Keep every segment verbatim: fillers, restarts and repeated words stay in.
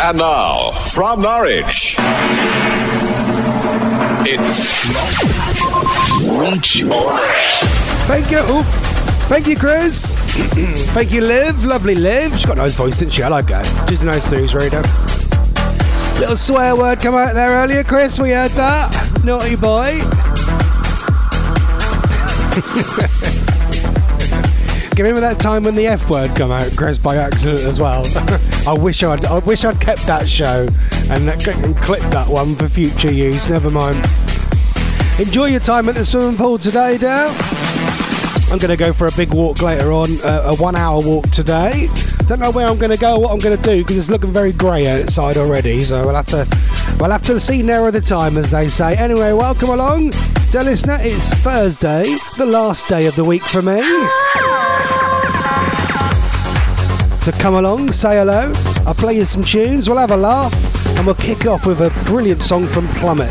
And now, from Norwich, it's Reach On Air. Thank you. Oh, thank you, Chris. Thank you, Liv. Lovely Liv. She's got a nice voice, didn't she? I like her. She's a nice newsreader. Little swear word come out there earlier, Chris. We heard that. Naughty boy. Do you remember that time when the F word come out, Chris, by accident as well? I wish I'd, I wish I'd kept that show and, and clipped that one for future use. Never mind. Enjoy your time at the swimming pool today, Dale. I'm going to go for a big walk later on, uh, a one-hour walk today. Don't know where I'm going to go or what I'm going to do because it's looking very grey outside already. So we'll have to, we'll have to see nearer the time, as they say. Anyway, welcome along, dear listener. It's Thursday, the last day of the week for me. So come along, say hello, I'll play you some tunes, we'll have a laugh, and we'll kick off with a brilliant song from Plummet.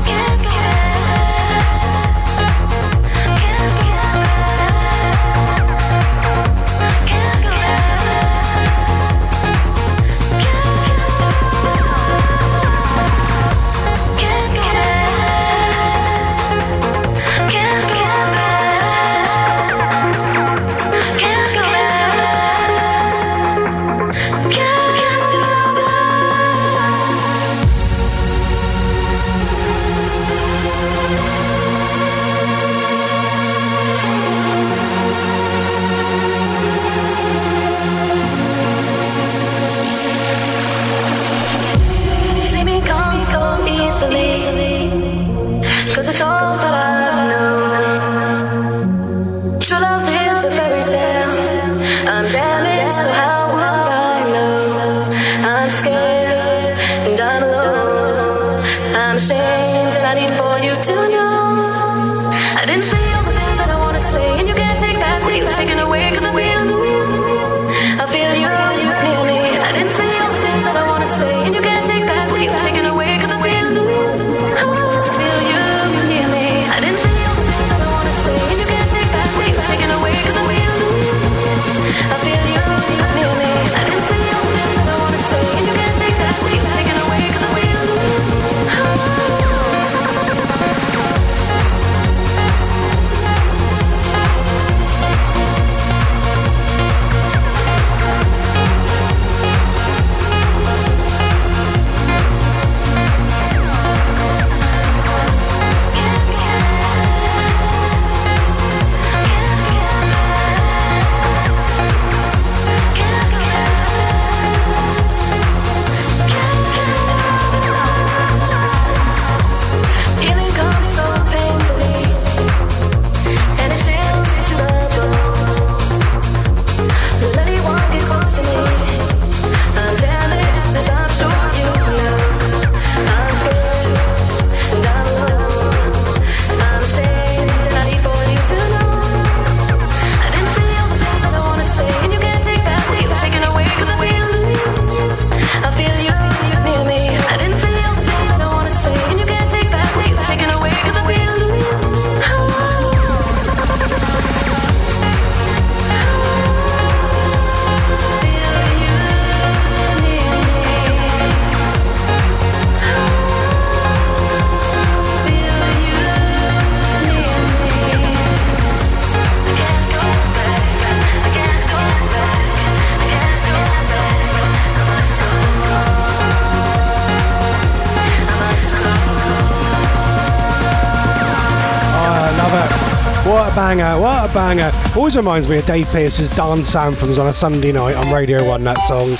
Banger, what a banger. Always reminds me of Dave Pearce's dance anthems on a Sunday night on Radio one, that song.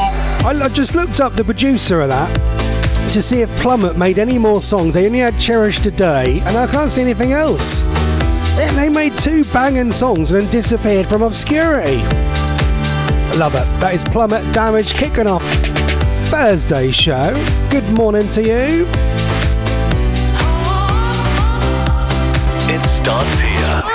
I, I just looked up the producer of that to see if Plummet made any more songs. They only had Cherish Today, and I can't see anything else. They, they made two banging songs and then disappeared from obscurity. Love it. That is Plummet Damage kicking off Thursday's show. Good morning to you. It starts here.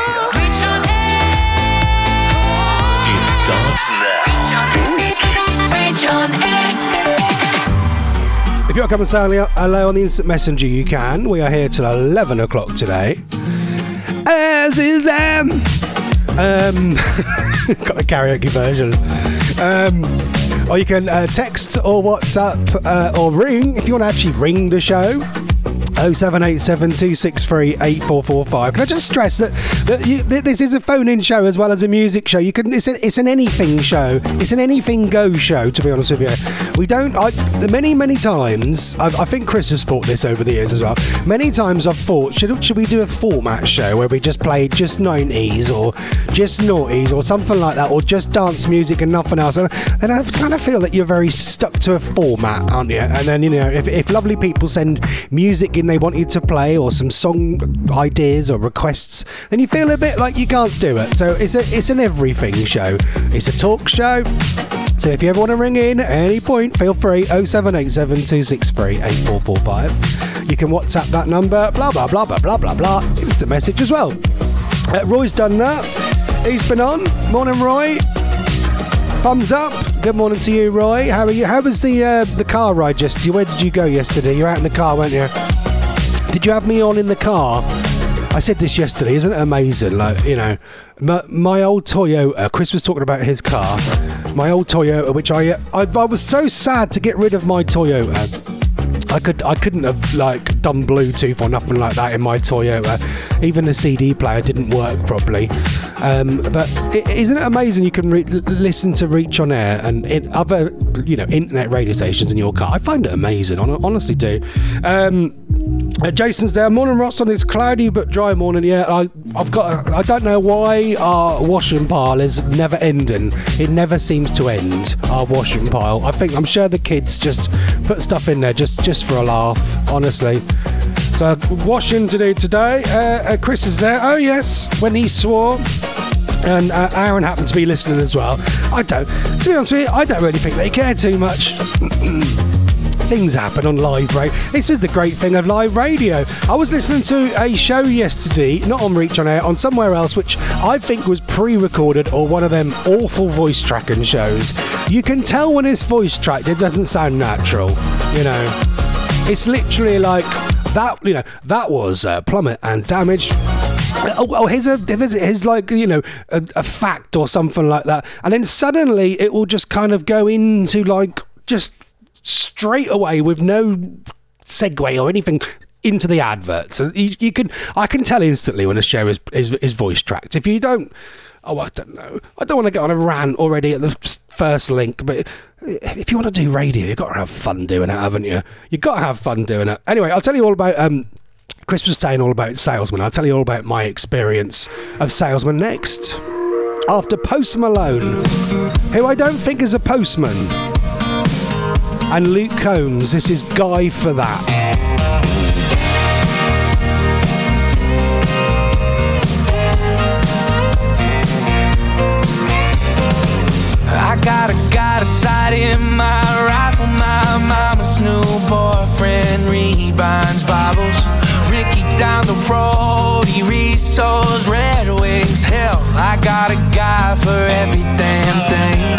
It starts now. Reach on air. If you want to come and say hello on the Instant Messenger, you can. We are here till eleven o'clock today. As is them. Um, got the karaoke version. Um, Or you can uh, text or WhatsApp uh, or ring if you want to actually ring the show. oh seven eight seven, two six three, eight four four five. Can I just stress that, that you, th- this is a phone-in show as well as a music show. You can it's, a, it's an anything show. It's an anything go show, to be honest with you. We don't... I, many, many times... I've, I think Chris has thought this over the years as well. Many times I've thought, should, should we do a format show where we just play just nineties or just noughties or something like that, or just dance music and nothing else? And, and I kind of feel that you're very stuck to a format, aren't you? And then, you know, if, if lovely people send music in they want you to play, or some song ideas or requests, then you feel a bit like you can't do it. So it's a it's an everything show. It's a talk show. So if you ever want to ring in at any point, feel free. oh seven eight seven, two six three, eight four four five. You can WhatsApp that number. Blah blah blah blah blah blah blah. Instant message as well. Uh, Roy's done that. He's been on. Morning, Roy. Thumbs up. Good morning to you, Roy. How are you? How was the uh, the car ride yesterday? Where did you go yesterday? You were out in the car, weren't you? Did you have me on in the car? I said this yesterday. Isn't it amazing? Like, you know, my, my old Toyota. Chris was talking about his car. My old Toyota, which I, I I was so sad to get rid of my Toyota. I could I couldn't have like done Bluetooth or nothing like that in my Toyota. Even the C D player didn't work properly. Um, but it, isn't it amazing you can re- listen to Reach on Air and in other, you know, internet radio stations in your car? I find it amazing. I honestly do. Um, uh, Jason's there. Morning, Ross. On this cloudy but dry morning. Yeah, I, I've got. A, I don't know why our washing pile is never ending. It never seems to end. Our washing pile. I think I'm sure the kids just put stuff in there just just for a laugh. Honestly. So washing to do today. Uh, uh, Chris is there. Oh yes, when he swore. And uh, Aaron happened to be listening as well. I don't, to be honest with you, I don't really think they care too much. Things happen on live radio. This is the great thing of live radio. I was listening to a show yesterday, not on Reach on Air, on somewhere else, which I think was pre-recorded or one of them awful voice tracking shows. You can tell when it's voice tracked, it doesn't sound natural, you know. It's literally like that, you know, that was uh, Plummet and Damaged. Oh, oh, here's a, here's like, you know, a, a fact or something like that. And then suddenly it will just kind of go into like, just straight away with no segue or anything into the advert. So you, you can, I can tell instantly when a show is, is, is voice tracked. If you don't, oh, I don't know. I don't want to get on a rant already at the first link, but if you want to do radio, you've got to have fun doing it, haven't you? You've got to have fun doing it. Anyway, I'll tell you all about... Um, Chris was saying all about salesman. I'll tell you all about my experience of salesman next. After Post Malone, who I don't think is a postman, and Luke Combs, this is Guy for That. I got a got a sight in my rifle. My mama's new boyfriend rebinds Bibles. Ricky down the road, he resells Red Wings. Hell, I got a guy for every damn thing.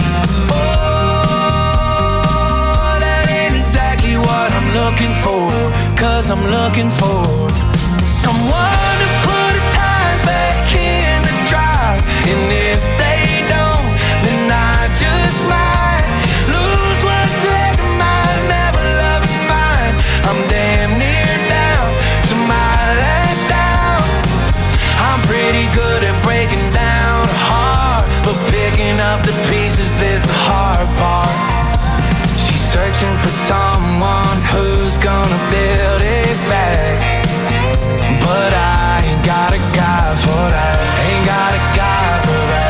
Oh, that ain't exactly what I'm looking for, 'cause I'm looking for someone to put the tires back in the drive. And if they don't, then I just might lose what's left of my never-loving mind. I'm damn near down to my last down. I'm pretty good at breaking down a heart, but picking up the pieces is the hard part. She's searching for someone who's gonna build it back, but I ain't got a guy for that. Ain't got a guy for that.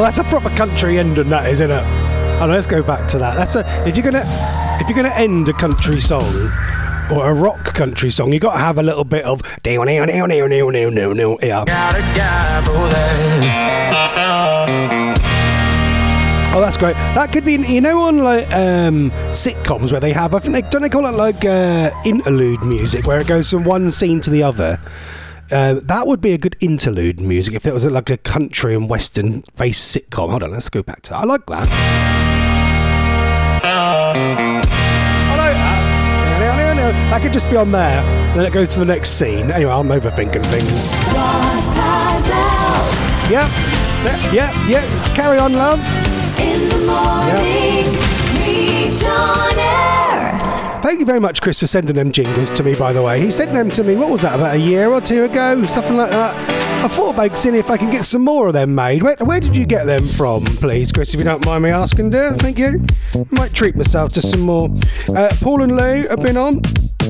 that's a proper country ending, that is, isn't it? Oh, let's go back to that. That's a if you're gonna if you're gonna end a country song or a rock country song, you got to have a little bit of yeah. Got a guy for that. Oh, that's great. That could be, you know, on like um, sitcoms where they have, I think they don't they call it like uh, interlude music, where it goes from one scene to the other. Uh, that would be a good interlude music if it was like a country and western based sitcom. Hold on, let's go back to that. I like that. I like that. No, no, no. That could just be on there. Then it goes to the next scene. Anyway, I'm overthinking things. Yep. Yeah, yeah, yeah. Carry on, love. In the morning, yep. Reach on air. Thank you very much, Chris, for sending them jingles to me, by the way. He sent them to me, what was that, about a year or two ago? Something like that. I thought about seeing if I can get some more of them made. Where, where did you get them from, please, Chris, if you don't mind me asking, dear? Thank you. Might treat myself to some more. Uh, Paul and Lou have been on.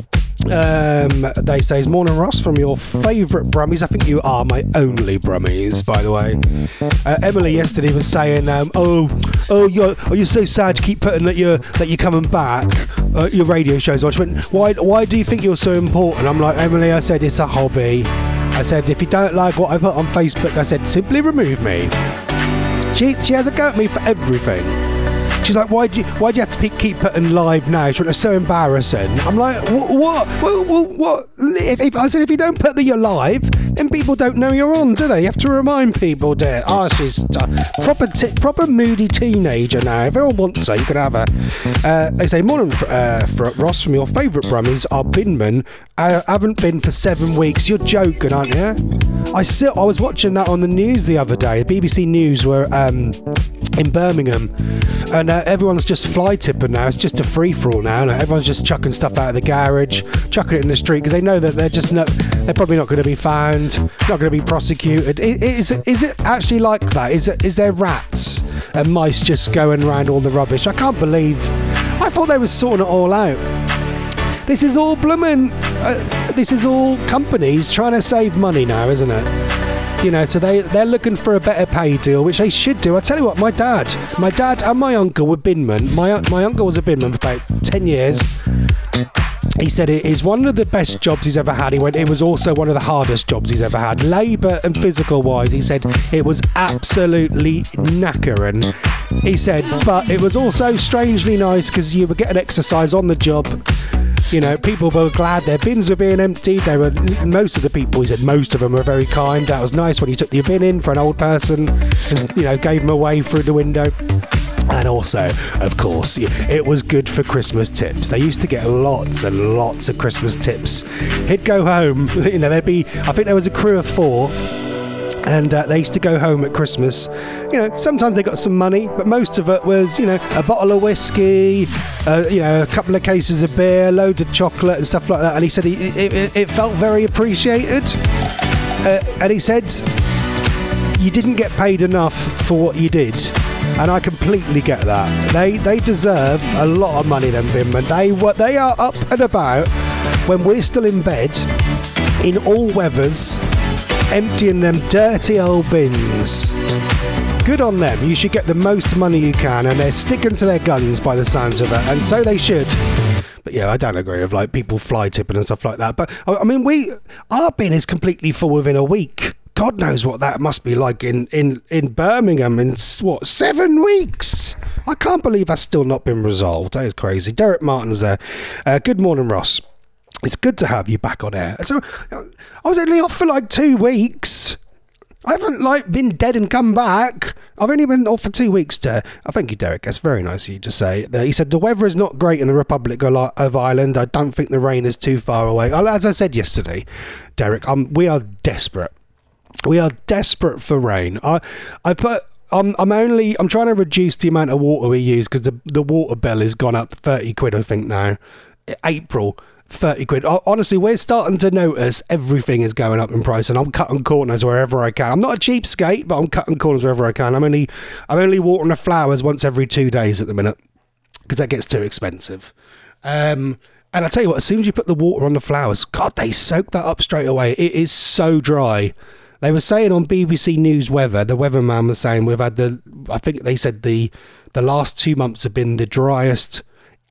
Um, they say, morning Ross from your favourite Brummies. I think you are my only Brummies, by the way. Uh, Emily yesterday was saying, um, oh, oh, you're, oh, you're so sad to keep putting that you're that you're coming back. Uh, your radio shows on. She went, why, why do you think you're so important? I'm like, Emily, I said, it's a hobby. I said, if you don't like what I put on Facebook, I said, simply remove me. She she has a go at me for everything. She's like, why do you why do you have to keep putting live now? She went, it's so embarrassing. I'm like, what? What? What? what? If, if, I said, if you don't put that you're live, then people don't know you're on, do they? You have to remind people, dear. Oh, she's uh, proper, t- proper moody teenager now. If everyone wants her, you can have her. Uh, they say, morning, uh, Ross, from your favourite Brummies, our binman. I haven't been for seven weeks. You're joking, aren't you? I still, I was watching that on the news the other day. The B B C News were um, in Birmingham, and uh, everyone's just fly tipping now. It's just a free for all now. Like, everyone's just chucking stuff out of the garage, chucking it in the street because they know that they're just not, they're probably not going to be found, not going to be prosecuted. Is, is, is it actually like that? Is it, is there rats and mice just going around all the rubbish? I can't believe. I thought they were sorting it all out. This is all blooming. Uh, this is all companies trying to save money now, isn't it? You know, so they, they're looking for a better pay deal, which they should do. I tell you what, my dad, my dad and my uncle were binmen. My my uncle was a binman for about ten years. He said it is one of the best jobs he's ever had. He went, it was also one of the hardest jobs he's ever had. Labour and physical wise, he said it was absolutely knackering. He said, but it was also strangely nice because you were getting exercise on the job. You know, people were glad their bins were being emptied. They were, most of the people, he said, most of them were very kind. That was nice when you took your bin in for an old person and, you know, gave them away through the window. And also, of course, it was good for Christmas tips. They used to get lots and lots of Christmas tips. He'd go home, you know, there'd be, I think there was a crew of four, and uh, they used to go home at Christmas. You know, sometimes they got some money, but most of it was, you know, a bottle of whiskey, uh, you know, a couple of cases of beer, loads of chocolate and stuff like that. And he said he, it, it felt very appreciated. Uh, and he said, you didn't get paid enough for what you did. And I completely get that. They they deserve a lot of money, them binmen. They what they are up and about when we're still in bed, in all weathers, emptying them dirty old bins. Good on them. You should get the most money you can, and they're sticking to their guns by the sounds of it, and so they should. But yeah, I don't agree with like people fly tipping and stuff like that. But I mean, we our bin is completely full within a week. God knows what that must be like in, in, in Birmingham in, what, seven weeks? I can't believe that's still not been resolved. That is crazy. Derek Martin's there. Uh, good morning, Ross. It's good to have you back on air. So, I was only off for like two weeks. I haven't like been dead and come back. I've only been off for two weeks to... Oh, thank you, Derek. That's very nice of you to say. He said, the weather is not great in the Republic of Ireland. I don't think the rain is too far away. As I said yesterday, Derek, um, we are desperate. We are desperate for rain. I, I put. I'm. I'm only. I'm trying to reduce the amount of water we use because the the water bill has gone up thirty quid. I think now. April, thirty quid. Honestly, we're starting to notice everything is going up in price, and I'm cutting corners wherever I can. I'm not a cheapskate, but I'm cutting corners wherever I can. I'm only. I'm only watering the flowers once every two days at the minute because that gets too expensive. Um. And I tell you what, as soon as you put the water on the flowers, God, they soak that up straight away. It is so dry. They were saying on B B C News Weather, the weatherman was saying we've had the, I think they said the the last two months have been the driest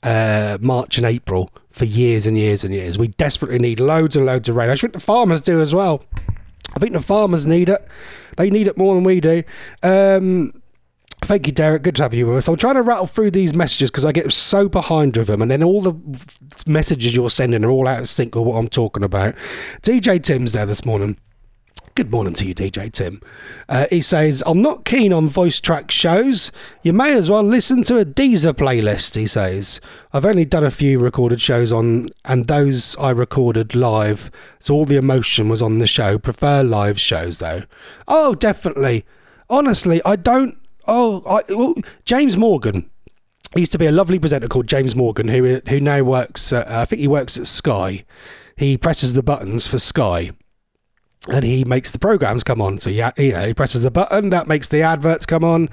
uh, March and April for years and years and years. We desperately need loads and loads of rain. I think the farmers do as well. I think the farmers need it. They need it more than we do. Um, thank you, Derek. Good to have you with us. I'm trying to rattle through these messages because I get so behind with them, and then all the messages you're sending are all out of sync with what I'm talking about. D J Tim's there this morning. Good morning to you, D J Tim. Uh, he says, I'm not keen on voice track shows. You may as well listen to a Deezer playlist, he says. I've only done a few recorded shows on, and those I recorded live, so all the emotion was on the show. Prefer live shows, though. Oh, definitely. Honestly, I don't... Oh, I, well, James Morgan. He used to be a lovely presenter called James Morgan, who who now works... Uh, I think he works at Sky. He presses the buttons for Sky. And he makes the programs come on. So yeah, you know, he presses a button that makes the adverts come on,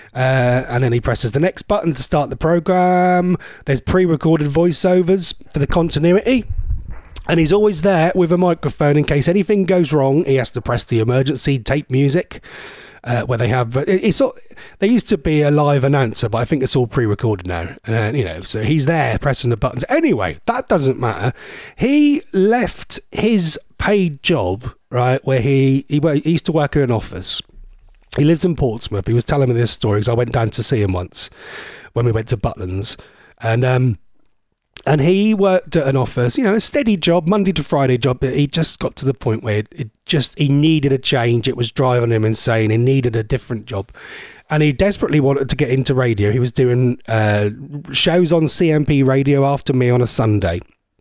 uh, and then he presses the next button to start the program. There's pre-recorded voiceovers for the continuity, and he's always there with a microphone in case anything goes wrong. He has to press the emergency tape music. Uh, where they have it's all, there used to be a live announcer, but I think it's all pre-recorded now. Uh, you know, so he's there pressing the buttons. Anyway, that doesn't matter. He left his paid job, right, where he he, he used to work in an office. He lives in Portsmouth. He was telling me this story because I went down to see him once when we went to Butlins, and um. And he worked at an office, you know, a steady job, Monday to Friday job, but he just got to the point where it, it just, he needed a change. It was driving him insane. He needed a different job. And he desperately wanted to get into radio. He was doing uh, shows on C M P radio after me on a Sunday.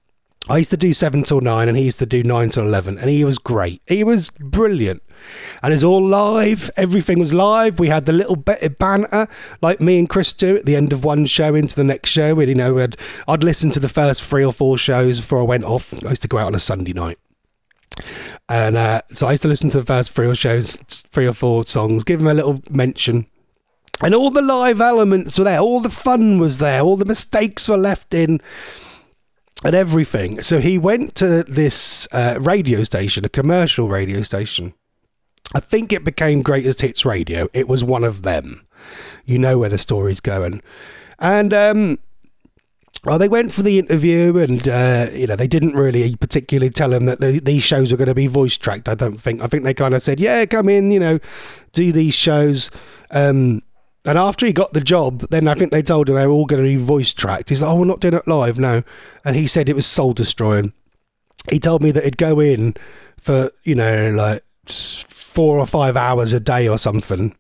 I used to do seven till nine and he used to do nine till eleven. And he was great. He was brilliant. And it's all live. Everything was live. We had the little bit of banter like me and Chris do at the end of one show into the next show. We, you know, I'd, I'd listen to the first three or four shows before I went off. I used to go out on a Sunday night. And uh, so I used to listen to the first three or shows, three or four songs, give them a little mention. And all the live elements were there. All the fun was there. All the mistakes were left in. And everything. So he went to this uh, radio station, a commercial radio station. I think it became Greatest Hits Radio. It was one of them. You know where the story's going. And um, well, they went for the interview, and uh, you know, they didn't really particularly tell him that the, these shows were going to be voice tracked. I don't think. I think they kind of said, "Yeah, come in, you know, do these shows." Um, And after he got the job, then I think they told him they were all going to be voice tracked. He's like, oh, we're not doing it live, no. And he said it was soul destroying. He told me that he'd go in for, you know, like four or five hours a day or something.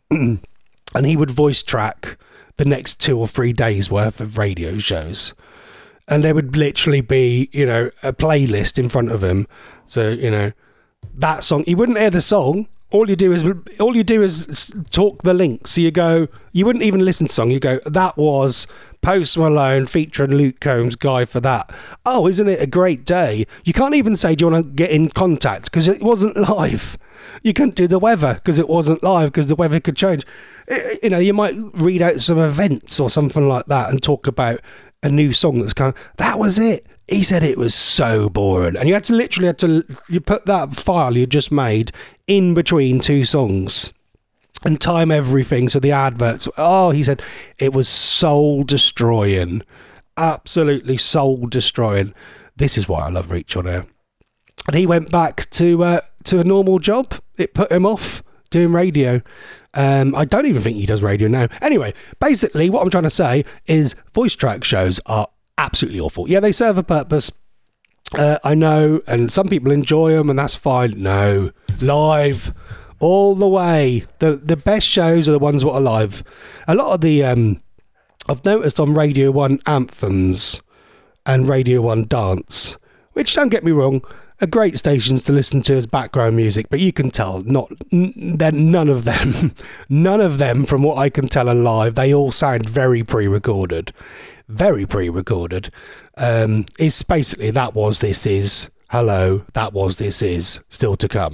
And he would voice track the next two or three days worth of radio shows. And there would literally be, you know, a playlist in front of him. So, you know, that song, he wouldn't hear the song. All you do is all you do is talk the link. So you go, you wouldn't even listen to the song. You go, that was Post Malone featuring Luke Combs, Guy for That. Oh, isn't it a great day? You can't even say, do you want to get in contact? Because it wasn't live. You couldn't do the weather because it wasn't live because the weather could change. It, you know, you might read out some events or something like that and talk about a new song that's kind of, that was it. He said it was so boring, and you had to literally had to you put that file you just made in between two songs and time everything so the adverts. Oh, he said it was soul destroying, absolutely soul destroying. This is why I love Reach On Air. And he went back to uh, to a normal job. It put him off doing radio. Um, I don't even think he does radio now. Anyway, basically what I'm trying to say is voice track shows are absolutely awful. Yeah, they serve a purpose. Uh, I know, and some people enjoy them, and that's fine. No, live all the way. The the best shows are the ones that are live. A lot of the um, I've noticed on Radio One anthems and Radio One dance, which, don't get me wrong, are great stations to listen to as background music, but you can tell not n- none of them, none of them, from what I can tell, are live. They all sound very pre-recorded. Very pre-recorded. Um, it's basically that was, this is, hello, that was, this is, still to come.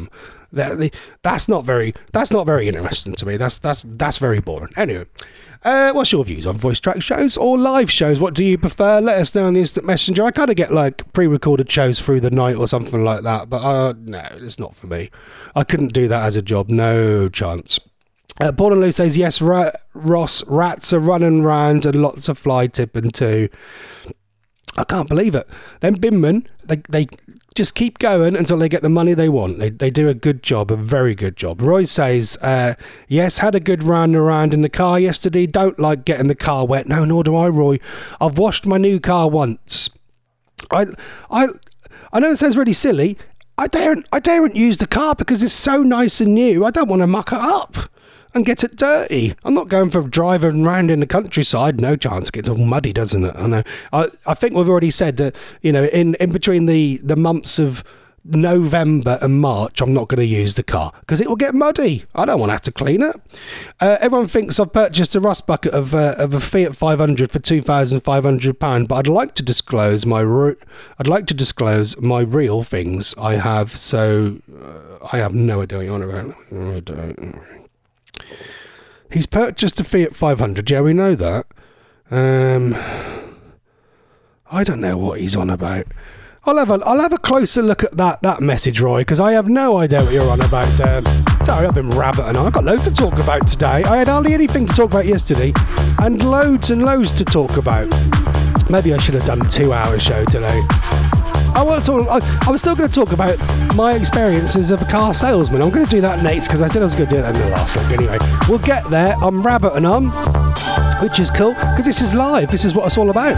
That, that's not very. That's not very interesting to me. That's that's that's very boring. Anyway, uh, what's your views on voice track shows or live shows? What do you prefer? Let us know on the Instant Messenger. I kind of get like pre-recorded shows through the night or something like that, but uh, no, it's not for me. I couldn't do that as a job. No chance. Uh, Paul and Lou says yes. Ra- Ross, rats are running round and lots of fly tipping too. I can't believe it. Them binmen, they they just keep going until they get the money they want. They they do a good job, a very good job. Roy says, uh, yes, had a good run around in the car yesterday. Don't like getting the car wet. No, nor do I, Roy. I've washed my new car once. I I I know it sounds really silly. I daren't I daren't use the car because it's so nice and new. I don't want to muck it up and get it dirty. I'm not going for driving around in the countryside. No chance. It gets all muddy, doesn't it? I know. I, I think we've already said that, you know, in, in between the, the months of November and March, I'm not going to use the car because it will get muddy. I don't want to have to clean it. Uh, everyone thinks I've purchased a rust bucket of uh, of a Fiat five hundred for two thousand five hundred pounds, but I'd like to disclose my re- I'd like to disclose my real things I have. So uh, I have no idea what you're on about. I don't. He's purchased a Fiat five hundred. Yeah, we know that. Um, I don't know what he's on about. I'll have a I'll have a closer look at that that message, Roy, because I have no idea what you're on about. Um, sorry, I've been rabbiting on. I've got loads to talk about today. I had hardly anything to talk about yesterday, and loads and loads to talk about. Maybe I should have done a two-hour show today. I want to talk. I, I was still going to talk about my experiences of a car salesman. I'm going to do that next because I said I was going to do that in the last link. Anyway, we'll get there. I'm rabbiting on, which is cool because this is live. This is what it's all about.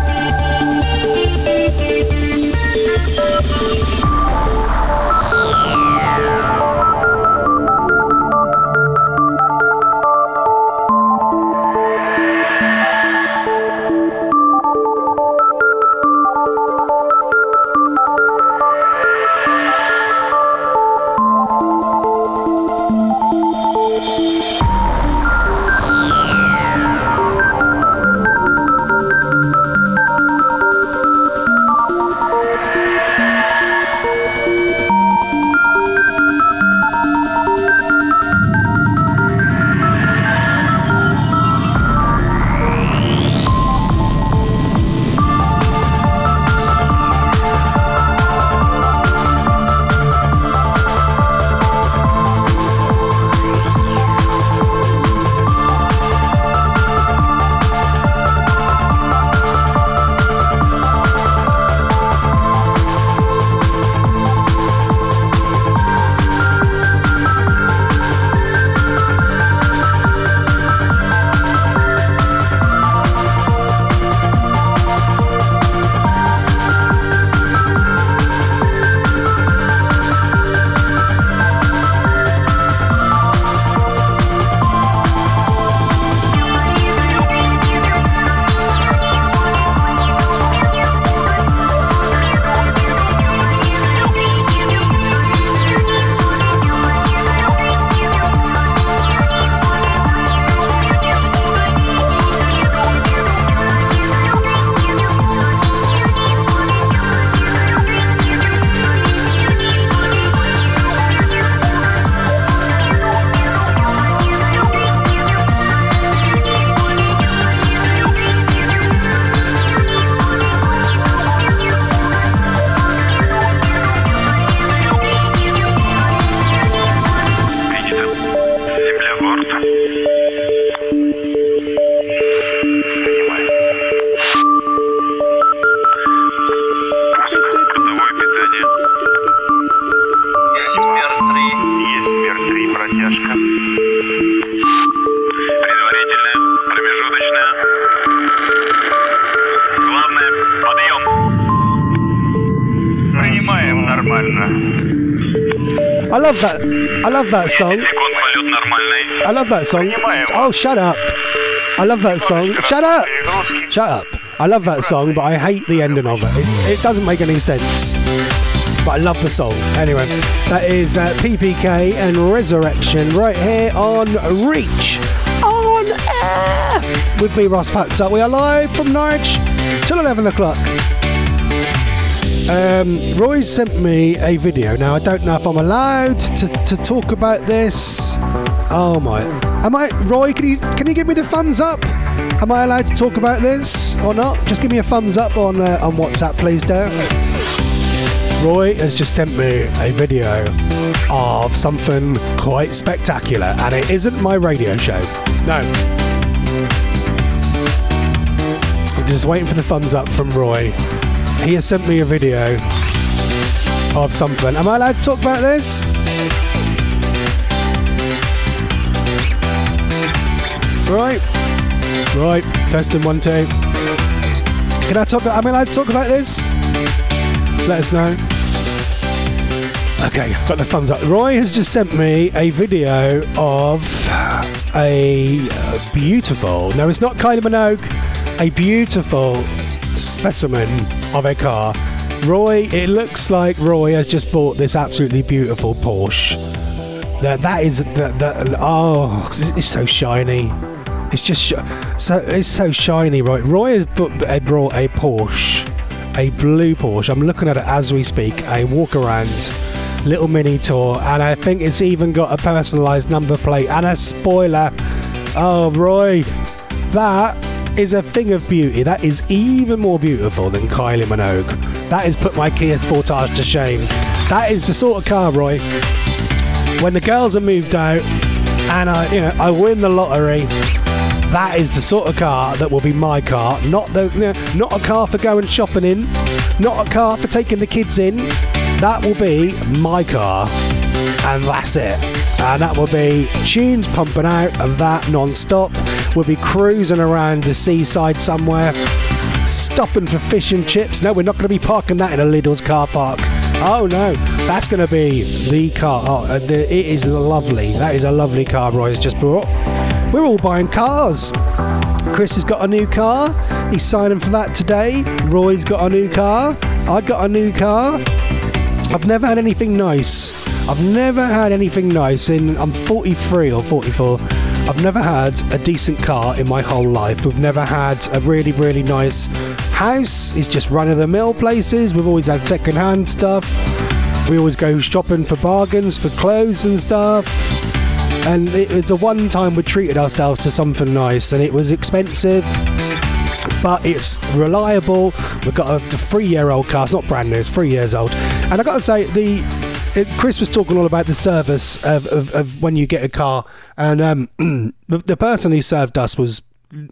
I love that. I love that song. I love that song. Oh, shut up. I love that song. Shut up. Shut up. I love that song, but I hate the ending of it. It's, it doesn't make any sense. But I love the song. Anyway, that is uh, P P K and Resurrection right here on Reach on Air with me, Ross Patzer. We are live from Norwich till eleven o'clock. Um, Roy sent me a video. Now I don't know if I'm allowed to, to talk about this. Oh my! Am I, Roy? Can you can you give me the thumbs up? Am I allowed to talk about this or not? Just give me a thumbs up on uh, on WhatsApp, please, do. Roy has just sent me a video of something quite spectacular, and it isn't my radio show. No. I'm just waiting for the thumbs up from Roy. He has sent me a video of something. Am I allowed to talk about this? Right. Right. Testing one, two. Can I talk? Am I allowed to talk about this? Let us know. Okay, got the thumbs up. Roy has just sent me a video of a beautiful, no, it's not Kylie Minogue, a beautiful specimen of a car. Roy, it looks like Roy has just bought this absolutely beautiful Porsche. That that is that that oh, it's so shiny. It's just sh- so it's so shiny, right? Roy has bought, brought a Porsche. A blue Porsche. I'm looking at it as we speak. A walk around little mini tour, and I think it's even got a personalised number plate and a spoiler. Oh, Roy, that is a thing of beauty. That is even more beautiful than Kylie Minogue. That has put my Kia Sportage to shame. That is the sort of car, Roy, when the girls are moved out and I, you know, I win the lottery. That is the sort of car that will be my car. Not the, you know, not a car for going shopping in. Not a car for taking the kids in. That will be my car. And that's it. And that will be tunes pumping out of that non-stop. We'll be cruising around the seaside somewhere. Stopping for fish and chips. No, we're not going to be parking that in a Lidl's car park. Oh no, that's going to be the car. Oh, uh, the, it is lovely. That is a lovely car Roy's just brought. We're all buying cars. Chris has got a new car. He's signing for that today. Roy's got a new car. I got a new car. I've never had anything nice. I've never had anything nice in, I'm forty-three or forty-four. I've never had a decent car in my whole life. We've never had a really, really nice house. It's just run-of-the-mill places. We've always had second-hand stuff. We always go shopping for bargains, for clothes and stuff. And it was a one time we treated ourselves to something nice, and it was expensive, but it's reliable. We've got a three-year-old car. It's not brand new. It's three years old. And I got to say, the it, Chris was talking all about the service of, of, of when you get a car, and um, the, the person who served us was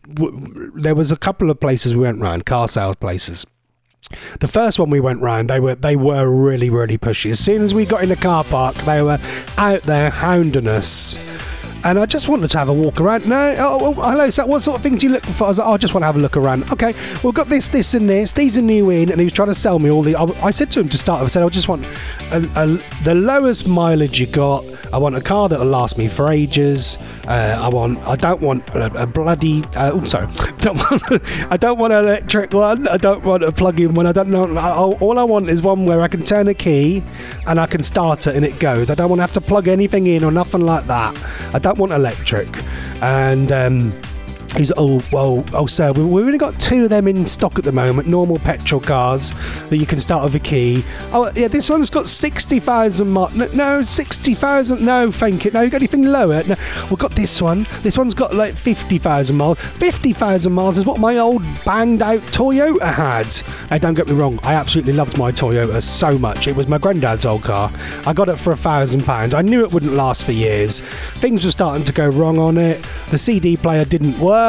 w- there was a couple of places we went round, car sales places. The first one we went round, they were they were really, really pushy. As soon as we got in the car park, they were out there hounding us. And I just wanted to have a walk around. No, oh, oh hello, so what sort of things do you look for? I was like, oh, I just want to have a look around. Okay, we've got this, this and this. These are new in. And he was trying to sell me all the... I, I said to him to start, I said, I just want a, a, the lowest mileage you got. I want a car that'll last me for ages. Uh, I want. I don't want a, a bloody... Uh, oh, sorry. Don't want, I don't want an electric one. I don't want a plug-in one. I don't know. I, all I want is one where I can turn a key and I can start it and it goes. I don't want to have to plug anything in or nothing like that. I don't want electric. And um he's oh well oh sir, we've only got two of them in stock at the moment, normal petrol cars that you can start with a key. Oh yeah, this one's got sixty thousand miles. No, no sixty thousand. No, thank you. No, you got anything lower? No, we've got this one. This one's got like fifty thousand miles. fifty thousand miles is what my old banged out Toyota had. Hey, don't get me wrong, I absolutely loved my Toyota so much. It was my granddad's old car. I got it for a thousand pounds. I knew it wouldn't last for years. Things were starting to go wrong on it. The C D player didn't work.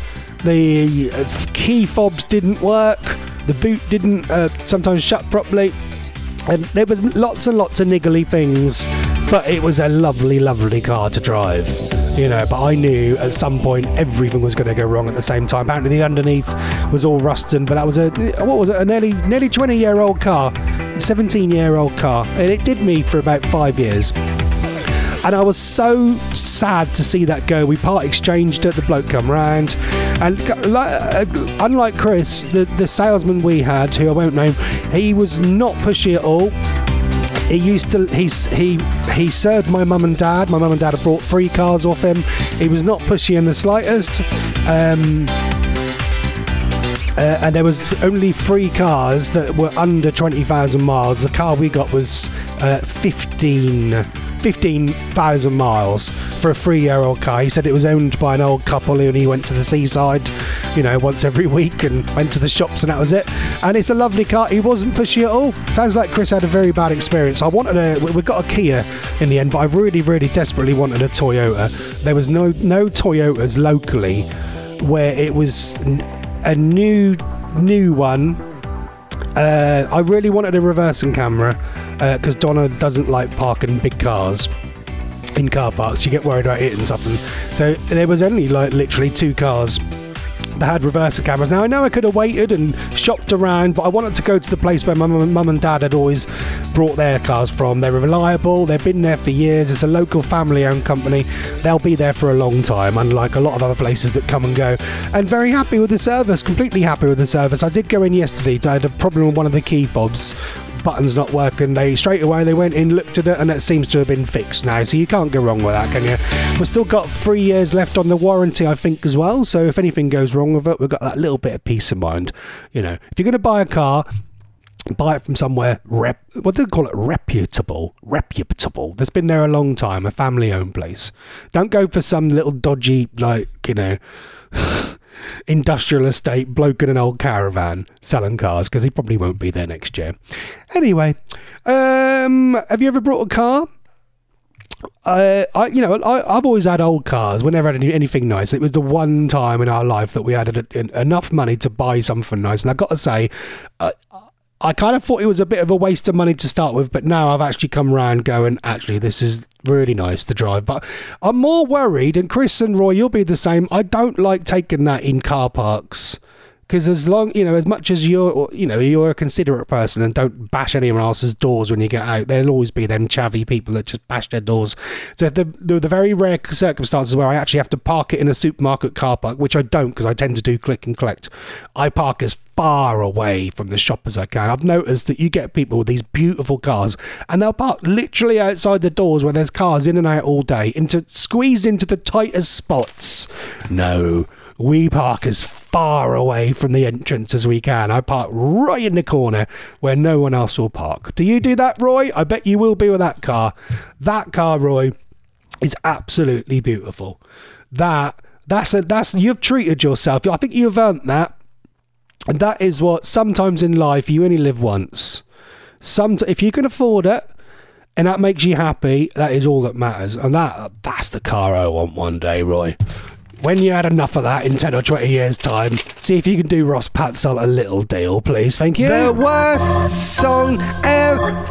The key fobs didn't work. The boot didn't uh, sometimes shut properly. And there was lots and lots of niggly things, but it was a lovely, lovely car to drive. You know, but I knew at some point everything was going to go wrong at the same time. Apparently the underneath was all rusting, but that was a, what was it, a nearly nearly twenty year old car, seventeen year old car. And it did me for about five years. And I was so sad to see that go. We part exchanged it, the bloke come round. And like, uh, unlike Chris, the, the salesman we had, who I won't name, he was not pushy at all. He used to, he's, he he served my mum and dad. My mum and dad had bought three cars off him. He was not pushy in the slightest. Um, Uh, and there was only three cars that were under twenty thousand miles. The car we got was uh, fifteen thousand miles for a three-year-old car. He said it was owned by an old couple who he went to the seaside, you know, once every week and went to the shops and that was it. And it's a lovely car. He wasn't pushy at all. Sounds like Chris had a very bad experience. I wanted a... We got a Kia in the end, but I really, really desperately wanted a Toyota. There was no, no Toyotas locally where it was... a new new one. uh, I really wanted a reversing camera because uh, Donna doesn't like parking big cars in car parks. You get worried about hitting something. So there was only like literally two cars that had reversing cameras. Now I know I could have waited and shopped around, but I wanted to go to the place where mum, mum and dad had always brought their cars from. They're reliable, they've been there for years, it's a local family owned company, they'll be there for a long time, unlike a lot of other places that come and go. And very happy with the service, completely happy with the service. I did go in yesterday, I had a problem with one of the key fobs, button's not working. They straight away they went in, looked at it, and it seems to have been fixed now, so you can't go wrong with that, can you? We've still got three years left on the warranty, I think, as well, so if anything goes wrong with it, we've got that little bit of peace of mind. You know, if you're going to buy a car, buy it from somewhere rep what do they call it reputable reputable that's been there a long time, a family owned place. Don't go for some little dodgy, like, you know, industrial estate bloke in an old caravan selling cars, because he probably won't be there next year. Anyway, um have you ever brought a car? Uh, I, you know, I, I've always had old cars. We never had any, anything nice. It was the one time in our life that we had a, a, enough money to buy something nice. And I've got to say, uh, I kind of thought it was a bit of a waste of money to start with, but now I've actually come round going, actually, this is really nice to drive. But I'm more worried, and Chris and Roy, you'll be the same. I don't like taking that in car parks. Because as long, you know, as much as you're, you know, you're a considerate person and don't bash anyone else's doors when you get out, there'll always be them chavvy people that just bash their doors. So if the, the, the very rare circumstances where I actually have to park it in a supermarket car park, which I don't because I tend to do click and collect, I park as far away from the shop as I can. I've noticed that you get people with these beautiful cars and they'll park literally outside the doors where there's cars in and out all day, into squeeze into the tightest spots. No. We park as far away from the entrance as we can. I park right in the corner where no one else will park. Do you do that, Roy? I bet you will be with that car. That car, Roy, is absolutely beautiful. That, that's a, that's, you've treated yourself. I think you've earned that. And that is what sometimes in life you only live once. Some, if you can afford it, and that makes you happy, that is all that matters. And that, that's the car I want one day, Roy. When you had enough of that in ten or twenty years' time, see if you can do Ross Patzelt a little deal, please. Thank you. The worst song ever.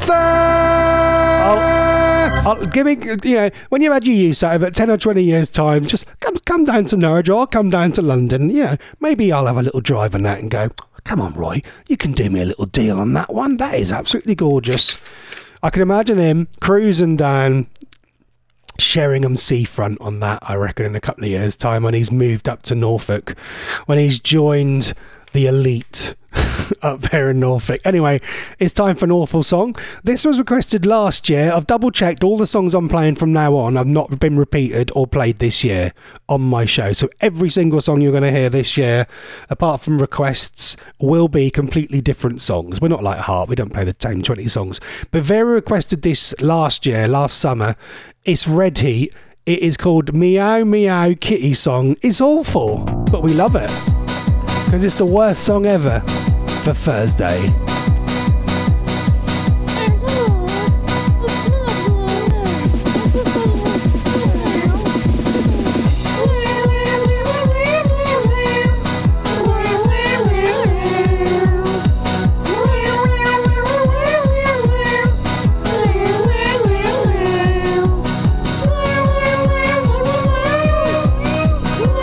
I'll, I'll, give me, you know, when you've had your use out of it, ten or twenty years' time, just come come down to Norwich or come down to London. You know, maybe I'll have a little drive on that and go, come on, Roy, you can do me a little deal on that one. That is absolutely gorgeous. I can imagine him cruising down Sheringham seafront on that, I reckon, in a couple of years' time, when he's moved up to Norfolk, when he's joined the elite up there in Norfolk. Anyway, it's time for an awful song. This was requested last year. I've double checked all the songs I'm playing from now on have not been repeated or played this year on my show. So every single song you're going to hear this year, apart from requests, will be completely different songs. We're not like Heart, we don't play the same twenty songs. But Vera requested this last year, last summer. It's Red Heat. It is called Meow Meow Kitty Song. It's awful, but we love it because it's the worst song ever for Thursday.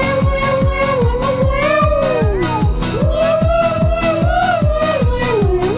Woo!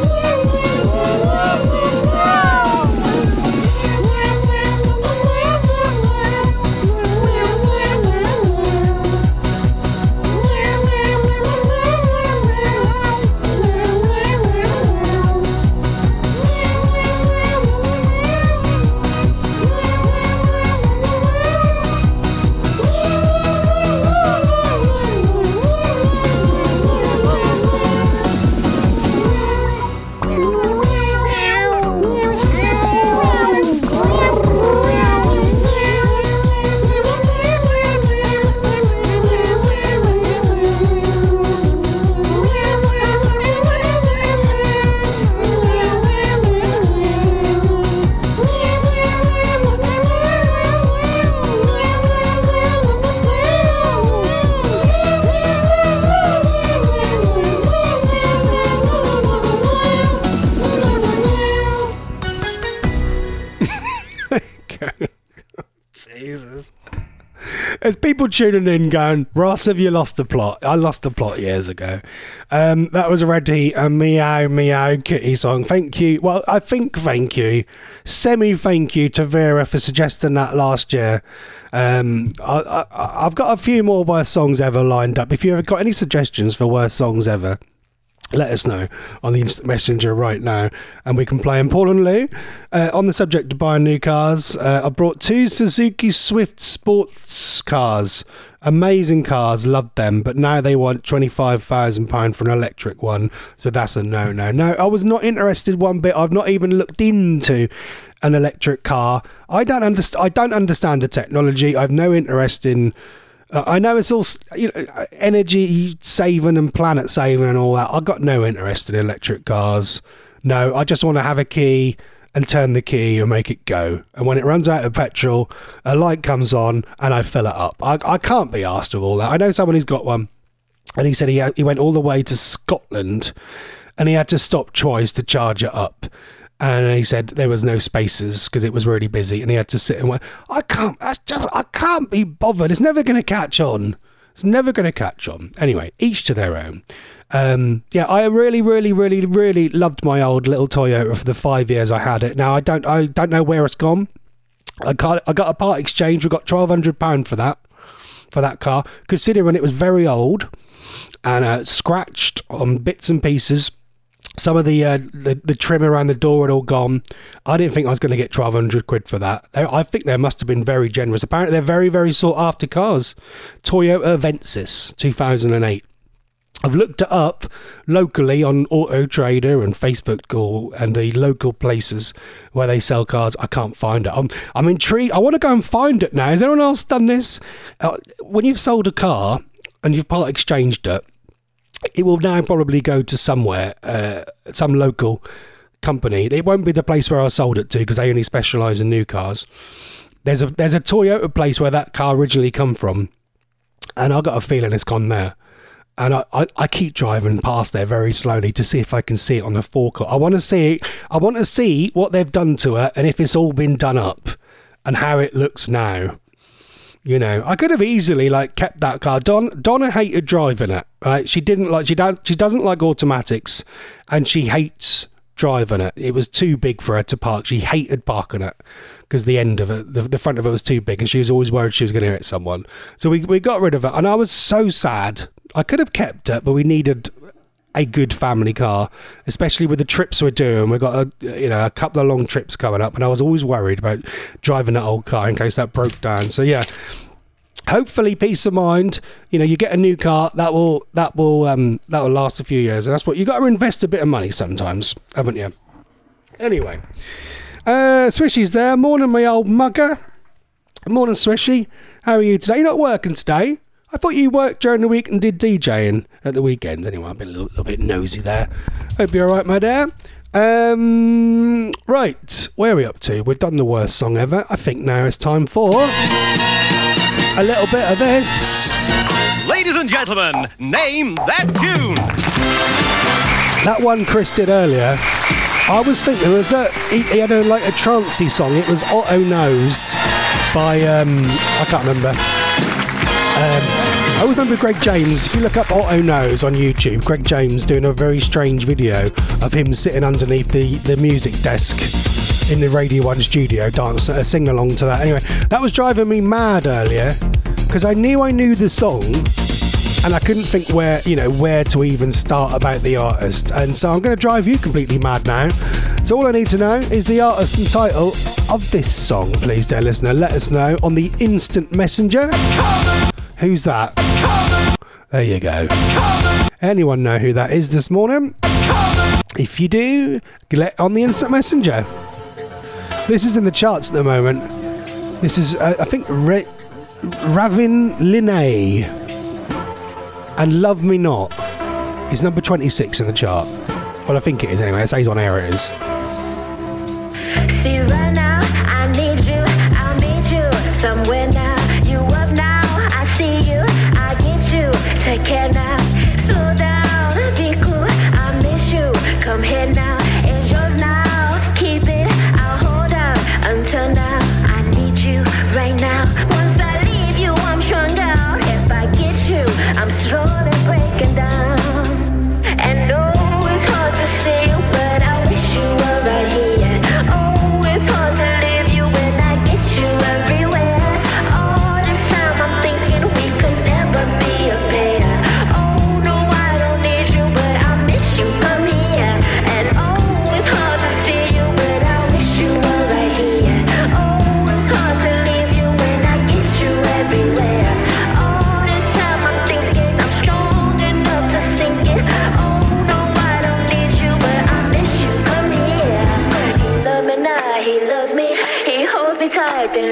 There's people tuning in going, Ross, have you lost the plot? I lost the plot years ago. Um, that was a Red Heat and Meow Meow Kitty song. Thank you. Well, I think thank you. Semi thank you to Vera for suggesting that last year. Um, I, I, I've got a few more worst songs ever lined up. If you've ever got any suggestions for worst songs ever, let us know on the Instant Messenger right now, and we can play them. Paul and Lou, uh, on the subject of buying new cars, uh, I brought two Suzuki Swift sports cars. Amazing cars, loved them, but now they want twenty-five thousand pounds for an electric one, so that's a no-no. No, I was not interested one bit. I've not even looked into an electric car. I don't understand. I don't understand the technology. I've no interest in... Uh, I know it's all, you know, energy saving and planet saving and all that. I've got no interest in electric cars. No, I just want to have a key and turn the key and make it go. And when it runs out of petrol, a light comes on and I fill it up. I, I can't be asked with all that. I know someone who's got one, and he said he he went all the way to Scotland and he had to stop twice to charge it up. And he said there was no spaces because it was really busy, and he had to sit and wait. I can't. I just. I can't be bothered. It's never going to catch on. It's never going to catch on. Anyway, each to their own. Um, yeah, I really, really, really, really loved my old little Toyota for the five years I had it. Now I don't. I don't know where it's gone. I got. I got a part exchange. We got twelve hundred pound for that. For that car, considering it was very old and uh, scratched on bits and pieces. Some of the, uh, the the trim around the door had all gone. I didn't think I was going to get twelve hundred quid for that. They, I think they must have been very generous. Apparently, they're very, very sought after cars. Toyota Avensis, two thousand eight. I've looked it up locally on Auto Trader and Facebook or, and the local places where they sell cars. I can't find it. I'm, I'm intrigued. I want to go and find it now. Has anyone else done this? Uh, when you've sold a car and you've part exchanged it, it will now probably go to somewhere, uh, some local company. It won't be the place where I sold it to because they only specialise in new cars. There's a there's a Toyota place where that car originally come from, and I got a feeling it's gone there. And I, I, I keep driving past there very slowly to see if I can see it on the forecourt. I want to see I want to see what they've done to it and if it's all been done up and how it looks now. You know, I could have easily like kept that car. Don Donna hated driving it, right? She didn't like she don't she doesn't like automatics, and she hates driving it. It was too big for her to park. She hated parking it because the end of it, the, the front of it was too big, and she was always worried she was going to hit someone. So we we got rid of it, and I was so sad. I could have kept it, but we needed a good family car, especially with the trips we're doing. We've got a, you know, a couple of long trips coming up, and I was always worried about driving that old car in case that broke down. So yeah, hopefully peace of mind. You know, you get a new car that will that will um that will last a few years, and that's what you got to invest a bit of money sometimes, haven't you? Anyway, uh Swishy's there. Morning, my old mugger. Morning, Swishy. How are you today? You're not working today? I thought you worked during the week and did DJing at the weekends. Anyway, I've been a little, little bit nosy there. Hope you're all right, my dear. Um, right, where are we up to? We've done the worst song ever. I think now it's time for a little bit of this. Ladies and gentlemen, name that tune. That one Chris did earlier. I was thinking it was a he, he had a like a trancey song. It was Otto Knows by um I can't remember. Um, I always remember Greg James. If you look up Otto Knows on YouTube, Greg James doing a very strange video of him sitting underneath the, the music desk in the Radio one studio, dance, uh, sing along to that. Anyway, that was driving me mad earlier because I knew I knew the song and I couldn't think where, you know, where to even start about the artist. And so I'm going to drive you completely mad now. So all I need to know is the artist and title of this song, please, dear listener. Let us know on the Instant Messenger. Who's that? There you go. Anyone know who that is this morning? If you do, get on the Instant Messenger. This is in the charts at the moment. This is, uh, I think, Re- Ravin Linnae. And Love Me Not is number twenty-six in the chart. Well, I think it is anyway. It says on air it is. See right now, I need you. I'll meet you somewhere now. You up now, I see you. I get you. Take care now. Slow down, be cool. I miss you. Come here now. It's yours now. Keep it. I'll hold out until now. I need you right now. Once I leave you, I'm sure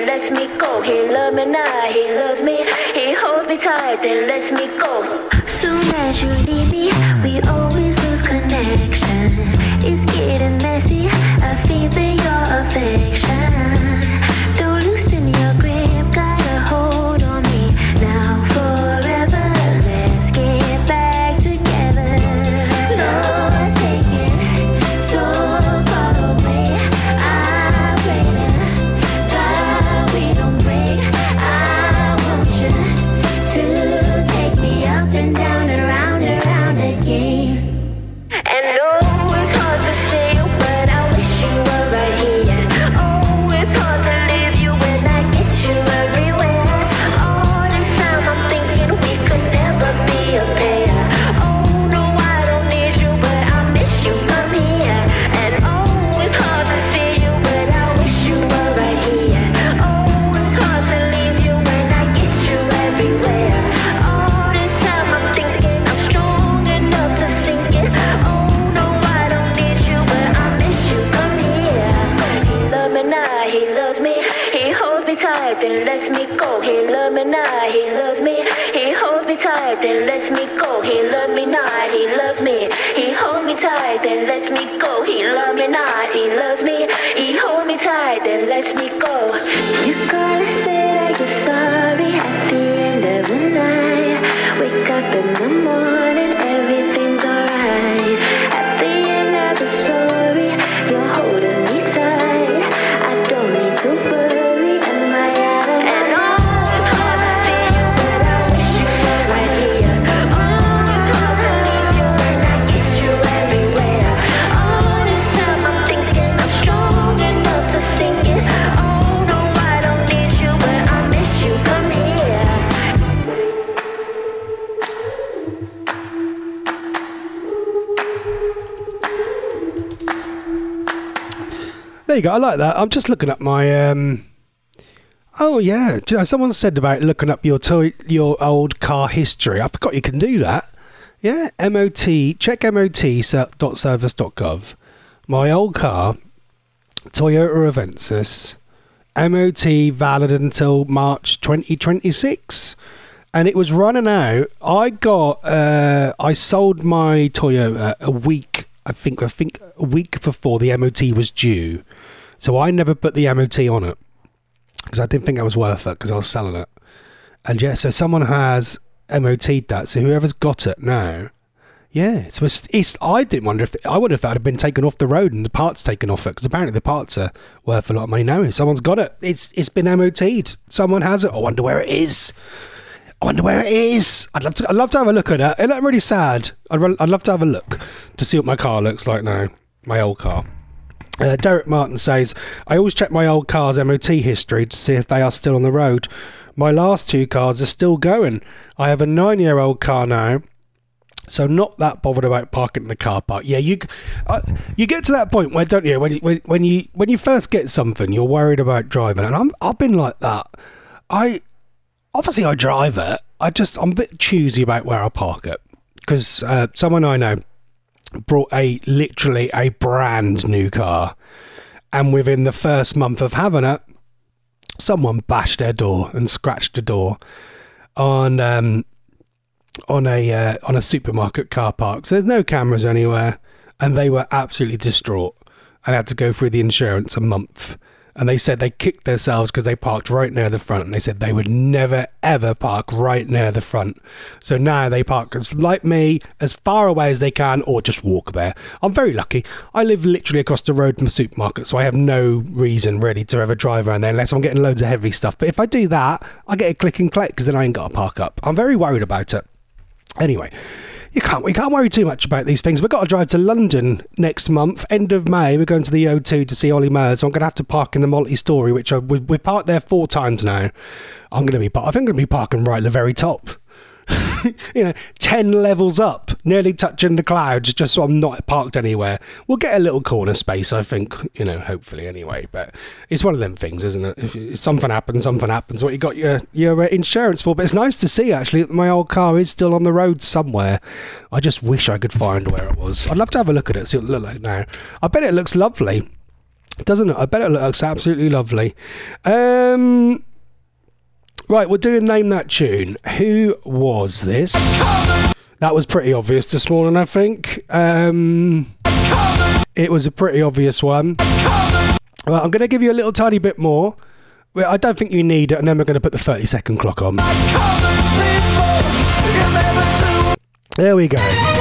then lets me go. He loves me now, he loves me. He holds me tight, then lets me go. Soon as you leave me, we always lose connection. It's getting messy, I feel your affection. Don't loosen your grip, got a hold on me now forever. Let's get back together. Lord, take it so far away. I pray to God we don't break. I want you to take me up and down, around, around again. And oh, it's hard to say, but I wish you were right here. Oh, it's hard to leave you when I get you everywhere. All this time I'm thinking we could never be a pair. Oh no, I don't need you, but I miss you, come here. And oh, it's hard to see you, but I wish you were right here. Oh, it's hard to leave you when I get you everywhere. All this time I'm thinking I'm strong enough to sink it. Oh no, I don't need you, but I miss you, come here. He loves me now, he loves me. He holds me tight, then lets me go. He loves me now, he loves me. He holds me tight, then lets me go. He loves me now, he loves me. He holds me tight, then lets me go. He loves me now, he loves me. He holds me tight, then lets me go. You gotta say that you're sorry at the end of the night. Wake up in the morning, everything's alright. At the end of the story, you're holding me tight. I don't need to worry, am I out of my And oh, it's hard to see you, but I wish you were right here. Oh, it's hard to leave you when I get you everywhere. All this time I'm thinking I'm strong enough to sink it. Oh no, I don't need you, but I miss you, come here. There you go. I like that. I'm just looking up my. Um... Oh yeah. Do you know, someone said about looking up your toy, your old car history. I forgot you can do that. Yeah. M O T. Check M O T dot service dot gov. My old car, Toyota Avensis, M O T valid until March twenty twenty-six, and it was running out. I got. Uh, I sold my Toyota a week. I think. I think a week before the M O T was due. So I never put the M O T on it because I didn't think it was worth it because I was selling it. And yeah, so someone has M O T'd that. So whoever's got it now, yeah. So it's, it's I didn't wonder if it, I wonder if that had been taken off the road and the parts taken off it because apparently the parts are worth a lot of money now. Someone's got it. It's it's been M O T'd. Someone has it. I wonder where it is. I wonder where it is. I'd love to. I'd love to have a look at it. It looked really sad. I'd, re- I'd love to have a look to see what my car looks like now. My old car. Uh, Derek Martin says, I always check my old car's M O T history to see if they are still on the road. My last two cars are still going. I have a nine-year-old car now, so not that bothered about parking in the car park. Yeah, you uh, you get to that point where, don't you? When you when, when you when you first get something, you're worried about driving, and I'm I've been like that. I obviously I drive it. I just I'm a bit choosy about where I park it because uh, someone I know brought a literally a brand new car, and within the first month of having it, someone bashed their door and scratched the door on um on a uh, on a supermarket car park. So there's no cameras anywhere, and they were absolutely distraught and had to go through the insurance a month. And they said they kicked themselves because they parked right near the front, and they said they would never ever park right near the front. So now they park, as like me, as far away as they can, or just walk there. I'm very lucky. I live literally across the road from a supermarket, so I have no reason really to ever drive around there unless I'm getting loads of heavy stuff. But if I do that, I get a click and collect because then I ain't got to park up. I'm very worried about it. Anyway, you can't we can't worry too much about these things. We've got to drive to London next month, end of May. We're going to the O two to see Ollie Murs, so I'm going to have to park in the multi-story, which I, we've, we've parked there four times now. I'm going to be I think I'm going to be parking right at the very top. You know, ten levels up, nearly touching the clouds, just so I'm not parked anywhere. We'll get a little corner space, I think, you know, hopefully anyway. But it's one of them things, isn't it? If, if something happens, something happens. What you got your your uh, insurance for? But it's nice to see actually that my old car is still on the road somewhere. I just wish I could find where it was. I'd love to have a look at it, see what it looks like now. I bet it looks lovely. Doesn't it? I bet it looks absolutely lovely. Um, right, we're doing Name That Tune. Who was this? That was pretty obvious this morning, I think. Um, it was a pretty obvious one. Well, I'm going to give you a little tiny bit more. Well, I don't think you need it, and then we're going to put the thirty second clock on. There we go.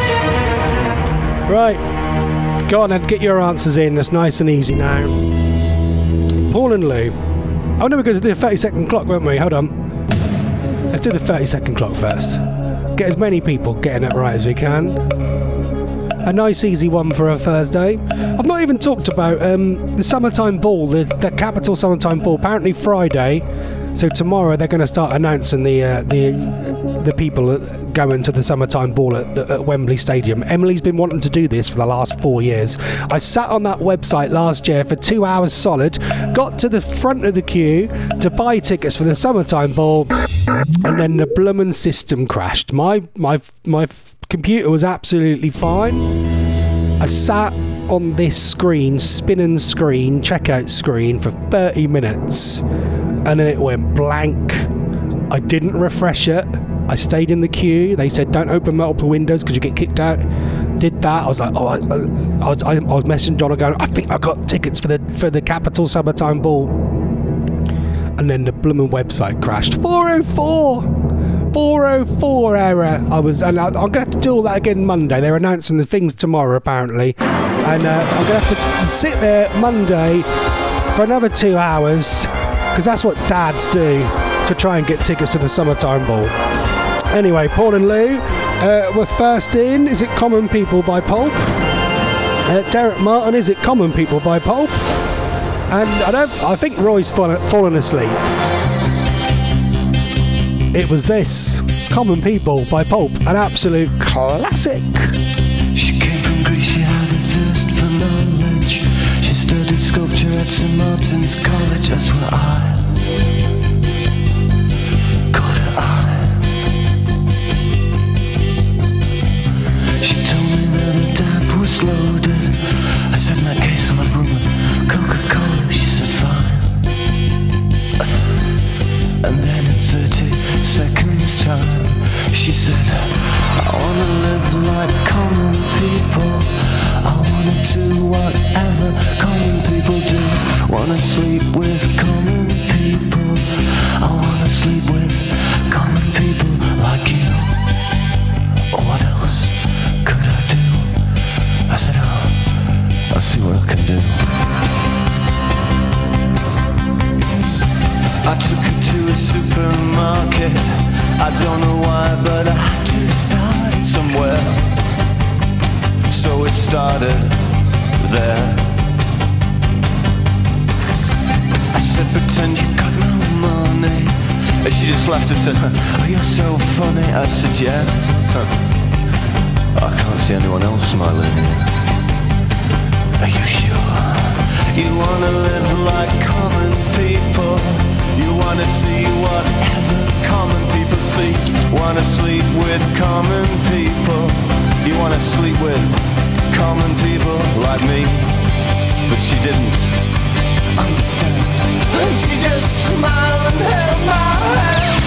Right. Go on and get your answers in. It's nice and easy now. Paul and Lou. Oh no, we're going to do the thirty second clock, won't we? Hold on. Let's do the thirty second clock first. Get as many people getting it right as we can. A nice easy one for a Thursday. I've not even talked about um, the summertime ball, the, the Capital Summertime Ball. Apparently Friday, so tomorrow they're going to start announcing the uh, the the people going to the summertime ball at, the, at Wembley Stadium. Emily's been wanting to do this for the last four years. I sat on that website last year for two hours solid, got to the front of the queue to buy tickets for the summertime ball, and then the bloomin' system crashed. My my my computer was absolutely fine. I sat on this screen, spinning screen, checkout screen for thirty minutes, and then it went blank. I didn't refresh it. I stayed in the queue. They said don't open multiple windows because you get kicked out. Did that. I was like, oh, I, I was I, I was messaging Donna going, I think I got tickets for the for the Capital Summertime Ball, and then the blooming website crashed. four oh four four oh four error. I was, and I, I'm gonna have to do all that again Monday. They're announcing the things tomorrow apparently, and uh, I'm gonna have to sit there Monday for another two hours because that's what dads do to try and get tickets to the summertime ball. Anyway, Paul and Lou, uh, we're first in. Is it Common People by Pulp? Uh, Derek Martin, is it Common People by Pulp? And I don't. I think Roy's fallen, fallen asleep. It was this, Common People by Pulp, an absolute classic. She came from Greece, she had a thirst for knowledge. She studied sculpture at Saint Martin's College. That's where I caught her eye. She told me that her dad was loaded. I said, in that case I'll have room with Coca-Cola. She said fine. And then in thirty seconds time she said, I wanna live like common people. I wanna do whatever common people do. Wanna sleep with common people. I wanna sleep with common people like you. What else could I do? I said, oh, I'll see what I can do. I took her to a supermarket. I don't know why, but I had to start somewhere. So it started there. I said, pretend you got no money. And she just laughed and said, oh, you're so funny. I said, yeah. Huh. I can't see anyone else smiling here. Are you sure? You wanna live like common people. You wanna see whatever common people see. Wanna sleep with common people. You wanna sleep with common people like me. But she didn't understand. And she just smiled and held my hand.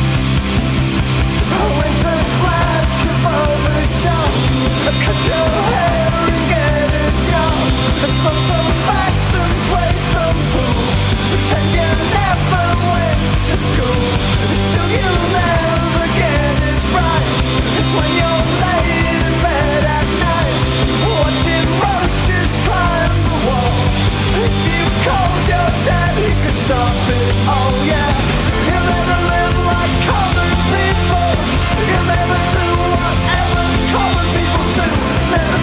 I went to flash above the shop. Cut your hair and get a job. I smoke some facts and play some pool. Pretend you never went to school. Still you'll never get it right. It's when you're laid in bed at night, watching roaches climb the wall. If you called your dad, he could stop it. Oh yeah. You'll never live like common people. You'll never do whatever common people do. Never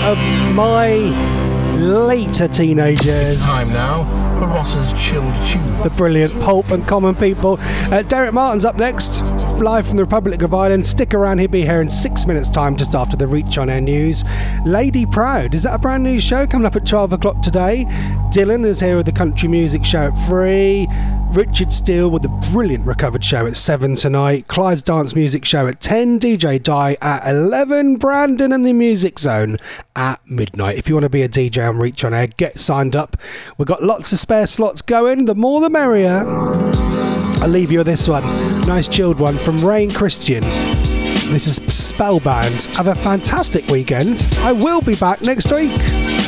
of my later teenagers. It's time now for Ross's Chilled Tune. The brilliant Pulp and Common People. Uh, Derek Martin's up next, live from the Republic of Ireland. Stick around, he'll be here in six minutes' time, just after the Reach On Air news. Lady Proud, is that a brand new show coming up at twelve o'clock today? Dylan is here with the Country Music Show at three. Richard Steele with the brilliant Recovered Show at seven tonight. Clive's Dance Music Show at ten. D J Di at eleven. Brandon and the Music Zone at midnight. If you want to be a D J on Reach On Air, get signed up. We've got lots of spare slots going. The more the merrier. I'll leave you with this one. Nice chilled one from Rain Christian. This is Spellbound. Have a fantastic weekend. I will be back next week.